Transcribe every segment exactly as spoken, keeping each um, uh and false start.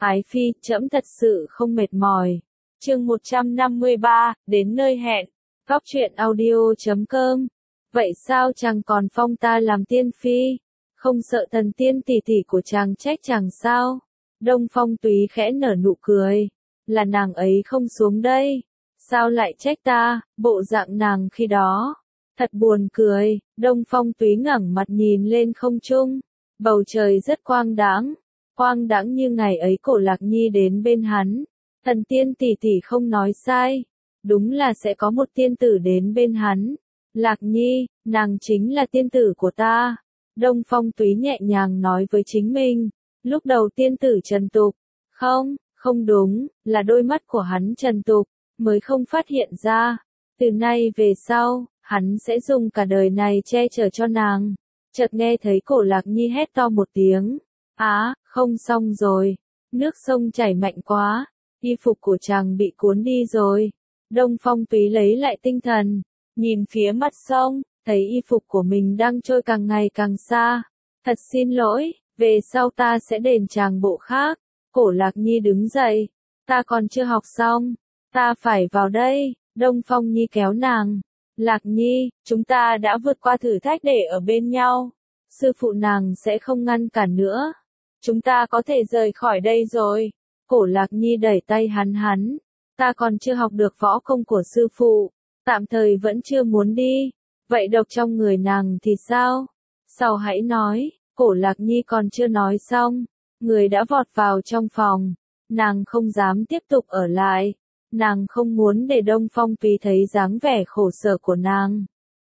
Ái phi, trẫm thật sự không mệt mỏi. Chương một trăm năm mươi ba, đến nơi hẹn. Góc truyện audio chấm com. Vậy sao chàng còn phong ta làm tiên phi? Không sợ thần tiên tỷ tỷ của chàng trách chàng sao? Đông Phong Túy khẽ nở nụ cười. Là nàng ấy không xuống đây. Sao lại trách ta? Bộ dạng nàng khi đó. Thật buồn cười. Đông Phong Túy ngẩng mặt nhìn lên không trung. Bầu trời rất quang đãng. Quang đãng như ngày ấy Cổ Lạc Nhi đến bên hắn. Thần tiên tỷ tỷ không nói sai. Đúng là sẽ có một tiên tử đến bên hắn. Lạc Nhi, nàng chính là tiên tử của ta. Đông Phong Túy nhẹ nhàng nói với chính mình. Lúc đầu tiên tử trần tục. Không, không đúng, là đôi mắt của hắn trần tục, mới không phát hiện ra. Từ nay về sau, hắn sẽ dùng cả đời này che chở cho nàng. Chợt nghe thấy Cổ Lạc Nhi hét to một tiếng. Á, không xong rồi. Nước sông chảy mạnh quá. Y phục của chàng bị cuốn đi rồi. Đông Phong Túy lấy lại tinh thần. Nhìn phía mặt sông, thấy y phục của mình đang trôi càng ngày càng xa. Thật xin lỗi, về sau ta sẽ đền chàng bộ khác. Cổ Lạc Nhi đứng dậy. Ta còn chưa học xong. Ta phải vào đây. Đông Phong Nhi kéo nàng. Lạc Nhi, chúng ta đã vượt qua thử thách để ở bên nhau. Sư phụ nàng sẽ không ngăn cản nữa. Chúng ta có thể rời khỏi đây rồi. Cổ Lạc Nhi đẩy tay hắn hắn. Ta còn chưa học được võ công của sư phụ. Tạm thời vẫn chưa muốn đi. Vậy độc trong người nàng thì sao? Sau hãy nói. Cổ Lạc Nhi còn chưa nói xong. Người đã vọt vào trong phòng. Nàng không dám tiếp tục ở lại. Nàng không muốn để Đông Phong Túy thấy dáng vẻ khổ sở của nàng.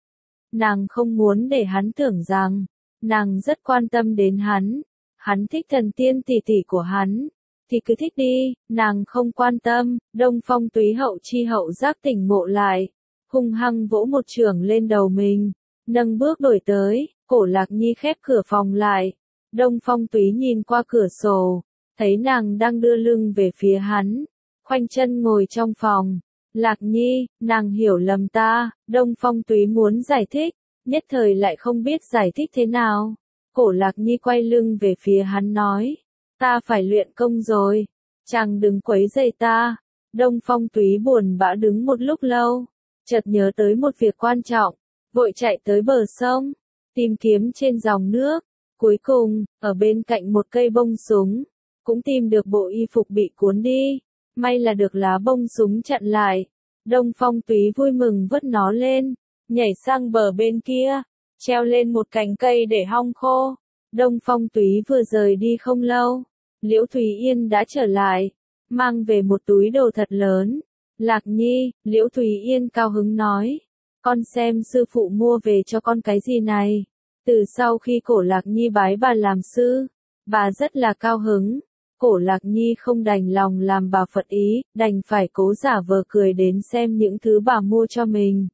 Nàng không muốn để hắn tưởng rằng. Nàng rất quan tâm đến hắn. Hắn thích thần tiên tỷ tỷ của hắn. Thì cứ thích đi, nàng không quan tâm. Đông Phong Túy hậu chi hậu giác tỉnh ngộ lại. Hung hăng vỗ một chưởng lên đầu mình. Nâng bước đổi tới. Cổ Lạc Nhi khép cửa phòng lại. Đông Phong Túy nhìn qua cửa sổ. Thấy nàng đang đưa lưng về phía hắn. Khoanh chân ngồi trong phòng. Lạc Nhi, nàng hiểu lầm ta. Đông Phong Túy muốn giải thích. Nhất thời lại không biết giải thích thế nào. Cổ Lạc Nhi quay lưng về phía hắn nói. Ta phải luyện công rồi. Chàng đừng quấy rầy ta. Đông Phong Túy buồn bã đứng một lúc lâu. Chợt nhớ tới một việc quan trọng. Vội chạy tới bờ sông. Tìm kiếm trên dòng nước. Cuối cùng, ở bên cạnh một cây bông súng. Cũng tìm được bộ y phục bị cuốn đi. May là được lá bông súng chặn lại. Đông Phong Túy vui mừng vớt nó lên. Nhảy sang bờ bên kia. Treo lên một cành cây để hong khô. Đông Phong Túy vừa rời đi không lâu. Liễu Thúy Yên đã trở lại. Mang về một túi đồ thật lớn. Lạc Nhi, Liễu Thúy Yên cao hứng nói. Con xem sư phụ mua về cho con cái gì này. Từ sau khi Cổ Lạc Nhi bái bà làm sư. Bà rất là cao hứng. Cổ Lạc Nhi không đành lòng làm bà phật ý. Đành phải cố giả vờ cười đến xem những thứ bà mua cho mình.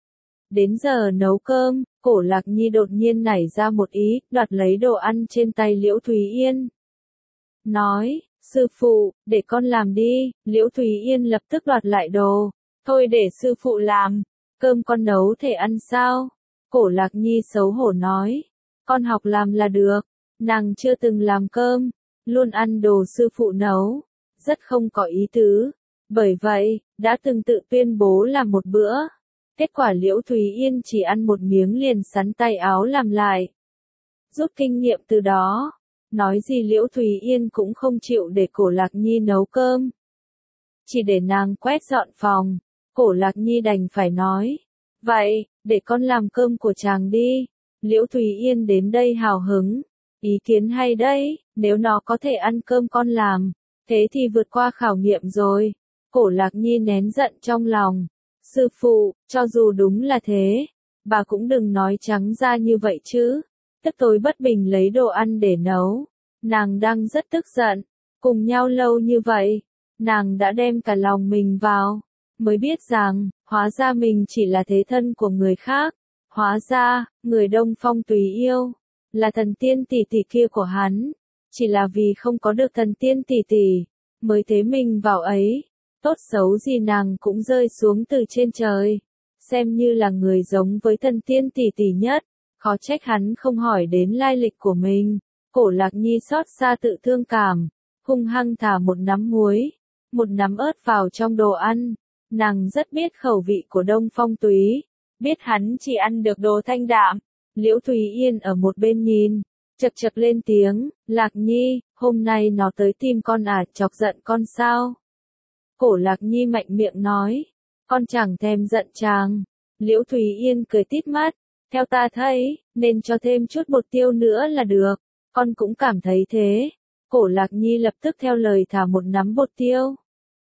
Đến giờ nấu cơm, Cổ Lạc Nhi đột nhiên nảy ra một ý, đoạt lấy đồ ăn trên tay Liễu Thúy Yên. Nói, sư phụ, để con làm đi. Liễu Thúy Yên lập tức đoạt lại đồ. Thôi để sư phụ làm, cơm con nấu thể ăn sao? Cổ Lạc Nhi xấu hổ nói. Con học làm là được. Nàng chưa từng làm cơm, luôn ăn đồ sư phụ nấu. Rất không có ý tứ. Bởi vậy, đã từng tự tuyên bố làm một bữa. Kết quả Liễu Thúy Yên chỉ ăn một miếng liền sắn tay áo làm lại. Rút kinh nghiệm từ đó. Nói gì Liễu Thúy Yên cũng không chịu để Cổ Lạc Nhi nấu cơm. Chỉ để nàng quét dọn phòng. Cổ Lạc Nhi đành phải nói. Vậy, để con làm cơm của chàng đi. Liễu Thúy Yên đến đây hào hứng. Ý kiến hay đấy, nếu nó có thể ăn cơm con làm. Thế thì vượt qua khảo nghiệm rồi. Cổ Lạc Nhi nén giận trong lòng. Sư phụ, cho dù đúng là thế, bà cũng đừng nói trắng ra như vậy chứ. Tức tối bất bình lấy đồ ăn để nấu. Nàng đang rất tức giận. Cùng nhau lâu như vậy, nàng đã đem cả lòng mình vào. Mới biết rằng, hóa ra mình chỉ là thế thân của người khác. Hóa ra, người Đông Phong Túy yêu, là thần tiên tỷ tỷ kia của hắn. Chỉ là vì không có được thần tiên tỷ tỷ, mới thế mình vào ấy. Tốt xấu gì nàng cũng rơi xuống từ trên trời. Xem như là người giống với thần tiên tỷ tỷ nhất. Khó trách hắn không hỏi đến lai lịch của mình. Cổ Lạc Nhi xót xa tự thương cảm. hung hăng thả một nắm muối, một nắm ớt vào trong đồ ăn. Nàng rất biết khẩu vị của Đông Phong Túy, biết hắn chỉ ăn được đồ thanh đạm. Liễu Thúy Yên ở một bên nhìn, chật chật lên tiếng, Lạc Nhi, hôm nay nó tới tìm con à, chọc giận con sao? Cổ Lạc Nhi mạnh miệng nói, con chẳng thèm giận chàng. Liễu Thúy Yên cười tít mắt, theo ta thấy, nên cho thêm chút bột tiêu nữa là được, con cũng cảm thấy thế. Cổ Lạc Nhi lập tức theo lời thả một nắm bột tiêu.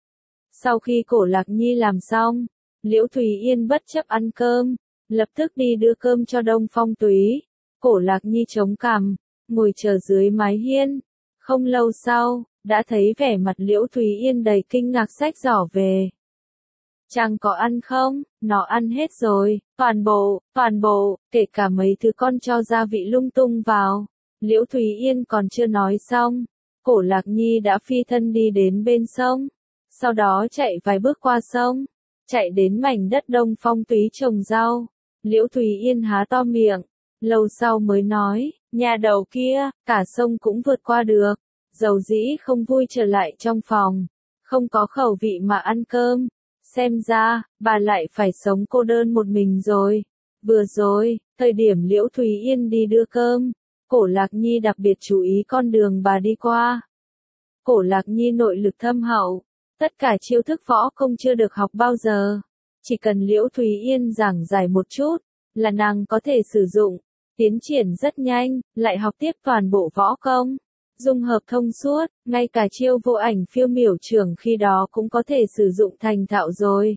Sau khi Cổ Lạc Nhi làm xong, Liễu Thúy Yên bất chấp ăn cơm, lập tức đi đưa cơm cho Đông Phong Túy. Cổ Lạc Nhi chống cằm, ngồi chờ dưới mái hiên. Không lâu sau, đã thấy vẻ mặt Liễu Thúy Yên đầy kinh ngạc xách giỏ về. Chàng có ăn không? Nó ăn hết rồi, toàn bộ, toàn bộ, kể cả mấy thứ con cho gia vị lung tung vào. Liễu Thúy Yên còn chưa nói xong, Cổ Lạc Nhi đã phi thân đi đến bên sông, sau đó chạy vài bước qua sông, chạy đến mảnh đất Đông Phong Túy trồng rau. Liễu Thúy Yên há to miệng, lâu sau mới nói, nhà đầu kia, cả sông cũng vượt qua được, dầu dĩ không vui trở lại trong phòng, không có khẩu vị mà ăn cơm. Xem ra, bà lại phải sống cô đơn một mình rồi. Vừa rồi, thời điểm Liễu Thúy Yên đi đưa cơm, Cổ Lạc Nhi đặc biệt chú ý con đường bà đi qua. Cổ Lạc Nhi nội lực thâm hậu, tất cả chiêu thức võ công chưa được học bao giờ. Chỉ cần Liễu Thúy Yên giảng giải một chút, là nàng có thể sử dụng, tiến triển rất nhanh, lại học tiếp toàn bộ võ công. Dung hợp thông suốt, ngay cả chiêu vô ảnh phiêu miểu trưởng khi đó cũng có thể sử dụng thành thạo rồi.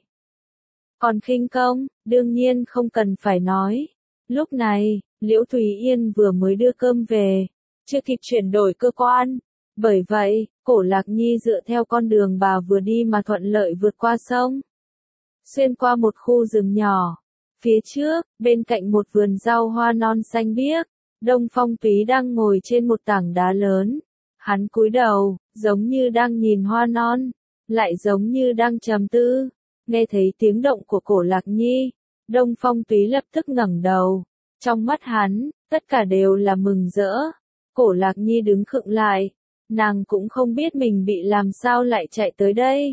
Còn khinh công, đương nhiên không cần phải nói. Lúc này, Liễu Thúy Yên vừa mới đưa cơm về, chưa kịp chuyển đổi cơ quan. Bởi vậy, Cổ Lạc Nhi dựa theo con đường bà vừa đi mà thuận lợi vượt qua sông. Xuyên qua một khu rừng nhỏ. Phía trước, bên cạnh một vườn rau hoa non xanh biếc, Đông Phong Túy đang ngồi trên một tảng đá lớn. Hắn cúi đầu, giống như đang nhìn hoa non, lại giống như đang trầm tư. Nghe thấy tiếng động của Cổ Lạc Nhi, Đông Phong Túy lập tức ngẩng đầu. Trong mắt hắn, tất cả đều là mừng rỡ. Cổ Lạc Nhi đứng khựng lại, nàng cũng không biết mình bị làm sao lại chạy tới đây.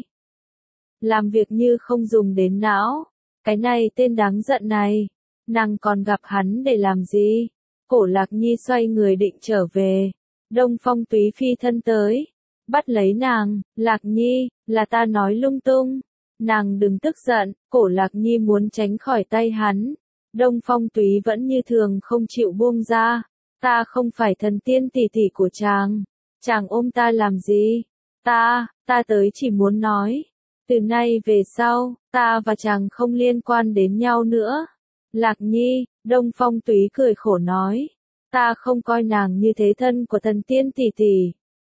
Làm việc như không dùng đến não, cái này tên đáng giận này, nàng còn gặp hắn để làm gì? Cổ Lạc Nhi xoay người định trở về, Đông Phong Túy phi thân tới, bắt lấy nàng, Lạc Nhi, là ta nói lung tung, nàng đừng tức giận. Cổ Lạc Nhi muốn tránh khỏi tay hắn, Đông Phong Túy vẫn như thường không chịu buông ra, ta không phải thần tiên tỷ tỷ của chàng, chàng ôm ta làm gì, ta, ta tới chỉ muốn nói, từ nay về sau, ta và chàng không liên quan đến nhau nữa. Lạc Nhi, Đông Phong Túy cười khổ nói, ta không coi nàng như thế thân của thần tiên tỷ tỷ.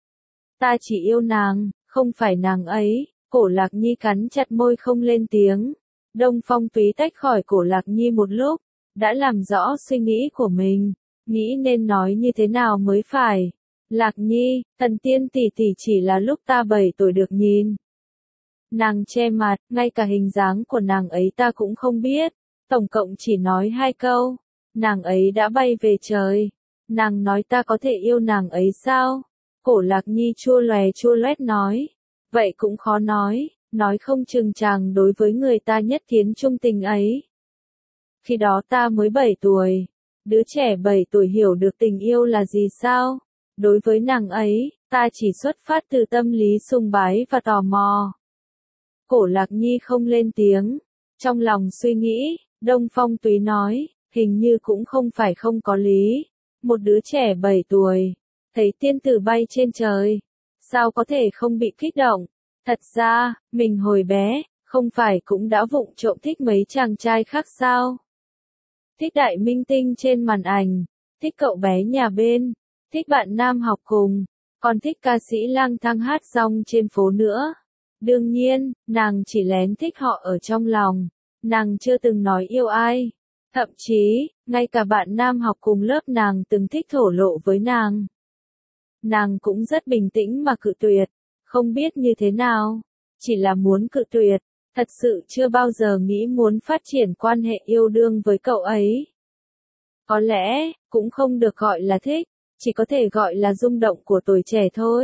Ta chỉ yêu nàng, không phải nàng ấy. Cổ Lạc Nhi cắn chặt môi không lên tiếng. Đông Phong Túy tách khỏi Cổ Lạc Nhi một lúc, đã làm rõ suy nghĩ của mình, nghĩ nên nói như thế nào mới phải. Lạc Nhi, thần tiên tỷ tỷ chỉ là lúc ta bảy tuổi được nhìn. Nàng che mặt, ngay cả hình dáng của nàng ấy ta cũng không biết, tổng cộng chỉ nói hai câu, nàng ấy đã bay về trời. Nàng nói ta có thể yêu nàng ấy sao? Cổ Lạc Nhi chua lòe chua loét nói, vậy cũng khó nói, nói không chừng chàng đối với người ta nhất kiến trung tình ấy. Khi đó ta mới bảy tuổi, đứa trẻ bảy tuổi hiểu được tình yêu là gì sao? Đối với nàng ấy, ta chỉ xuất phát từ tâm lý sùng bái và tò mò. Cổ Lạc Nhi không lên tiếng, trong lòng suy nghĩ, Đông Phong Túy nói, hình như cũng không phải không có lý. Một đứa trẻ bảy tuổi, thấy tiên tử bay trên trời, sao có thể không bị kích động? Thật ra, mình hồi bé, không phải cũng đã vụng trộm thích mấy chàng trai khác sao? Thích đại minh tinh trên màn ảnh, thích cậu bé nhà bên, thích bạn nam học cùng, còn thích ca sĩ lang thang hát rong trên phố nữa. Đương nhiên, nàng chỉ lén thích họ ở trong lòng, nàng chưa từng nói yêu ai. Thậm chí, ngay cả bạn nam học cùng lớp nàng từng thích thổ lộ với nàng. Nàng cũng rất bình tĩnh mà cự tuyệt, không biết như thế nào, chỉ là muốn cự tuyệt, thật sự chưa bao giờ nghĩ muốn phát triển quan hệ yêu đương với cậu ấy. Có lẽ, cũng không được gọi là thích, chỉ có thể gọi là rung động của tuổi trẻ thôi.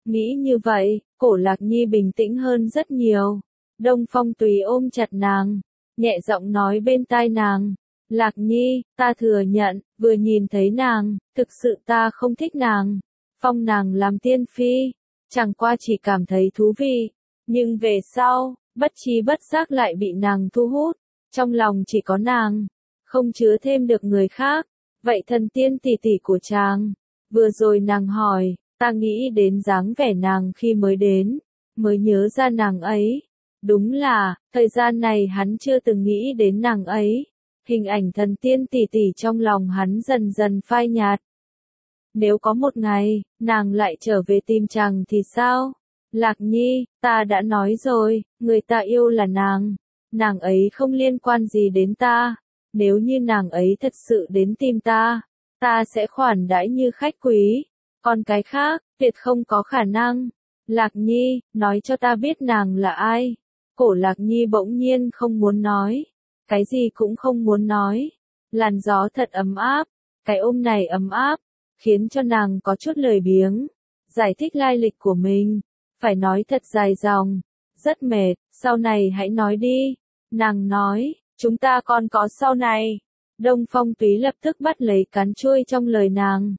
Nghĩ như vậy, Cổ Lạc Nhi bình tĩnh hơn rất nhiều. Đông Phong Túy ôm chặt nàng, nhẹ giọng nói bên tai nàng. Lạc Nhi, ta thừa nhận, vừa nhìn thấy nàng, thực sự ta không thích nàng. Phong nàng làm tiên phi, chẳng qua chỉ cảm thấy thú vị. Nhưng về sau, bất trí bất giác lại bị nàng thu hút. Trong lòng chỉ có nàng, không chứa thêm được người khác. Vậy thần tiên tỷ tỷ của chàng, vừa rồi nàng hỏi, ta nghĩ đến dáng vẻ nàng khi mới đến, mới nhớ ra nàng ấy. Đúng là, thời gian này hắn chưa từng nghĩ đến nàng ấy. Hình ảnh thần tiên tỷ tỷ trong lòng hắn dần dần phai nhạt. Nếu có một ngày, nàng lại trở về tìm chàng thì sao? Lạc Nhi, ta đã nói rồi, người ta yêu là nàng. Nàng ấy không liên quan gì đến ta. Nếu như nàng ấy thật sự đến tìm ta, ta sẽ khoản đãi như khách quý. Còn cái khác, tuyệt không có khả năng. Lạc Nhi, nói cho ta biết nàng là ai. Cổ Lạc Nhi bỗng nhiên không muốn nói. Cái gì cũng không muốn nói. Làn gió thật ấm áp. Cái ôm này ấm áp, khiến cho nàng có chút lười biếng. Giải thích lai lịch của mình. Phải nói thật dài dòng. Rất mệt, sau này hãy nói đi. Nàng nói, chúng ta còn có sau này. Đông Phong Túy lập tức bắt lấy cán chuôi trong lời nàng.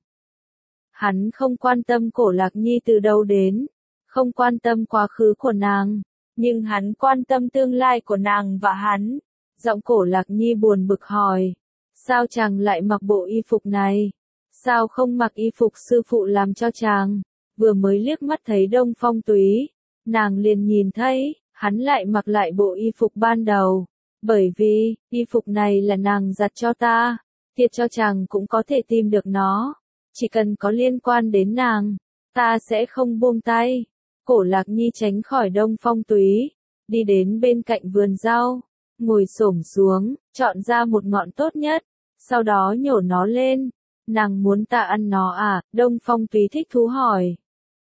Hắn không quan tâm Cổ Lạc Nhi từ đâu đến. Không quan tâm quá khứ của nàng. Nhưng hắn quan tâm tương lai của nàng và hắn. Giọng Cổ Lạc Nhi buồn bực hỏi. Sao chàng lại mặc bộ y phục này? Sao không mặc y phục sư phụ làm cho chàng? Vừa mới liếc mắt thấy Đông Phong Túy, nàng liền nhìn thấy, hắn lại mặc lại bộ y phục ban đầu. Bởi vì, y phục này là nàng giặt cho ta, thiệt cho chàng cũng có thể tìm được nó. Chỉ cần có liên quan đến nàng, ta sẽ không buông tay. Cổ Lạc Nhi tránh khỏi Đông Phong Túy, đi đến bên cạnh vườn rau, ngồi xổm xuống, chọn ra một ngọn tốt nhất, sau đó nhổ nó lên. Nàng muốn ta ăn nó à? Đông Phong Túy thích thú hỏi.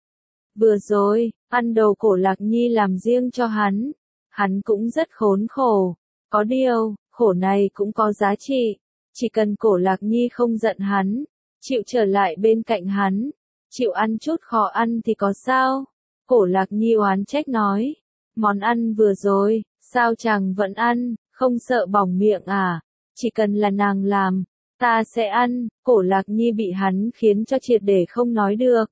Vừa rồi, ăn đồ Cổ Lạc Nhi làm riêng cho hắn, hắn cũng rất khốn khổ. Có điều, khổ này cũng có giá trị. Chỉ cần Cổ Lạc Nhi không giận hắn, chịu trở lại bên cạnh hắn, chịu ăn chút khó ăn thì có sao? Cổ Lạc Nhi oán trách nói. Món ăn vừa rồi, sao chàng vẫn ăn, không sợ bỏng miệng à? Chỉ cần là nàng làm, ta sẽ ăn. Cổ Lạc Nhi bị hắn khiến cho triệt để không nói được.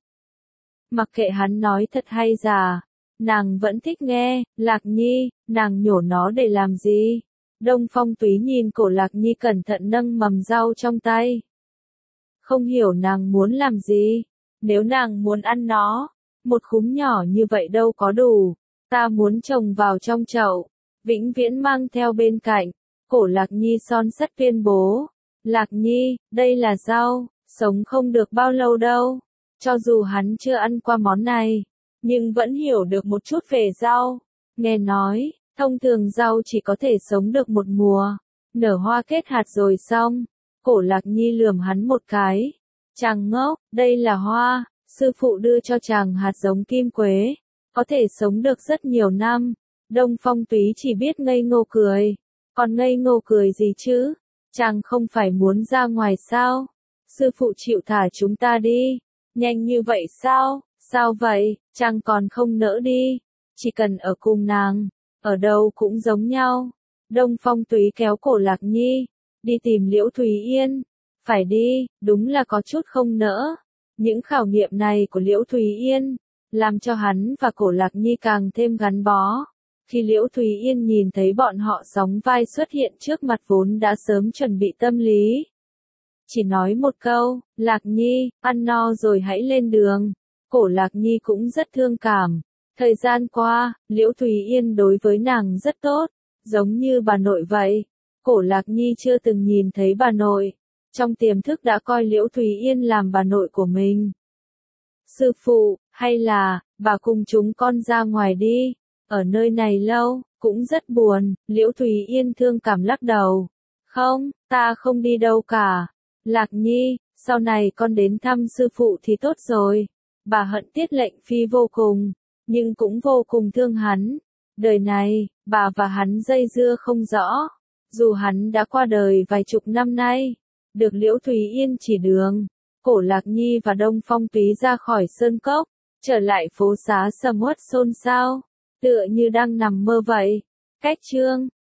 Mặc kệ hắn nói thật hay giả, nàng vẫn thích nghe. Lạc Nhi, nàng nhổ nó để làm gì? Đông Phong Túy nhìn Cổ Lạc Nhi cẩn thận nâng mầm rau trong tay. Không hiểu nàng muốn làm gì. Nếu nàng muốn ăn nó, một khúm nhỏ như vậy đâu có đủ. Ta muốn trồng vào trong chậu, vĩnh viễn mang theo bên cạnh. Cổ Lạc Nhi son sắt tuyên bố. Lạc Nhi, đây là rau, sống không được bao lâu đâu. Cho dù hắn chưa ăn qua món này, nhưng vẫn hiểu được một chút về rau. Nghe nói, thông thường rau chỉ có thể sống được một mùa, nở hoa kết hạt rồi xong. Cổ Lạc Nhi lườm hắn một cái. Chàng ngốc, đây là hoa, sư phụ đưa cho chàng hạt giống kim quế, có thể sống được rất nhiều năm. Đông Phong Túy chỉ biết ngây ngô cười. Còn ngây ngô cười gì chứ? Chàng không phải muốn ra ngoài sao? Sư phụ chịu thả chúng ta đi. Nhanh như vậy sao? Sao vậy? Chàng còn không nỡ đi. Chỉ cần ở cùng nàng, ở đâu cũng giống nhau. Đông Phong Túy kéo Cổ Lạc Nhi, đi tìm Liễu Thúy Yên. Phải đi, đúng là có chút không nỡ. Những khảo nghiệm này của Liễu Thúy Yên, làm cho hắn và Cổ Lạc Nhi càng thêm gắn bó. Khi Liễu Thúy Yên nhìn thấy bọn họ sóng vai xuất hiện trước mặt vốn đã sớm chuẩn bị tâm lý. Chỉ nói một câu, Lạc Nhi, ăn no rồi hãy lên đường. Cổ Lạc Nhi cũng rất thương cảm. Thời gian qua, Liễu Thúy Yên đối với nàng rất tốt, giống như bà nội vậy. Cổ Lạc Nhi chưa từng nhìn thấy bà nội, trong tiềm thức đã coi Liễu Thúy Yên làm bà nội của mình. Sư phụ, hay là, bà cùng chúng con ra ngoài đi, ở nơi này lâu, cũng rất buồn. Liễu Thúy Yên thương cảm lắc đầu. Không, ta không đi đâu cả. Lạc Nhi, sau này con đến thăm sư phụ thì tốt rồi. Bà hận Tiết Lệnh Phi vô cùng, nhưng cũng vô cùng thương hắn. Đời này, bà và hắn dây dưa không rõ. Dù hắn đã qua đời vài chục năm nay, được Liễu Thúy Yên chỉ đường, Cổ Lạc Nhi và Đông Phong Túy ra khỏi sơn cốc, Trở lại phố xá sầm uất xôn xao, tựa như đang nằm mơ vậy. Cách chương